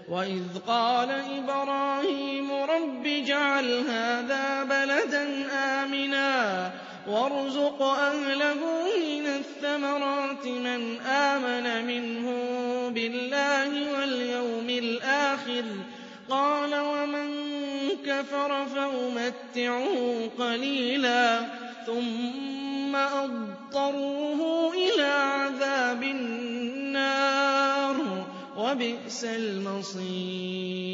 وَإِذْ قَالَ إِبْرَاهِيمُ رَبِّ اجْعَلْ هَٰذَا بَلَدًا آمِنًا وَارْزُقْ أَهْلَهُ مِنَ الثَّمَرَاتِ مَنْ آمَنَ مِنْهُم بِاللَّهِ وَالْيَوْمِ الْآخِرِ ۖ قَالَ وَمَن كَفَرَ فَأُمَتِّعُهُ قَلِيلًا ثُمَّ أَضْطَرُّهُ إِلَىٰ عَذَابِ النَّارِ ۖ وَبِئْسَ الْمَصِيرُ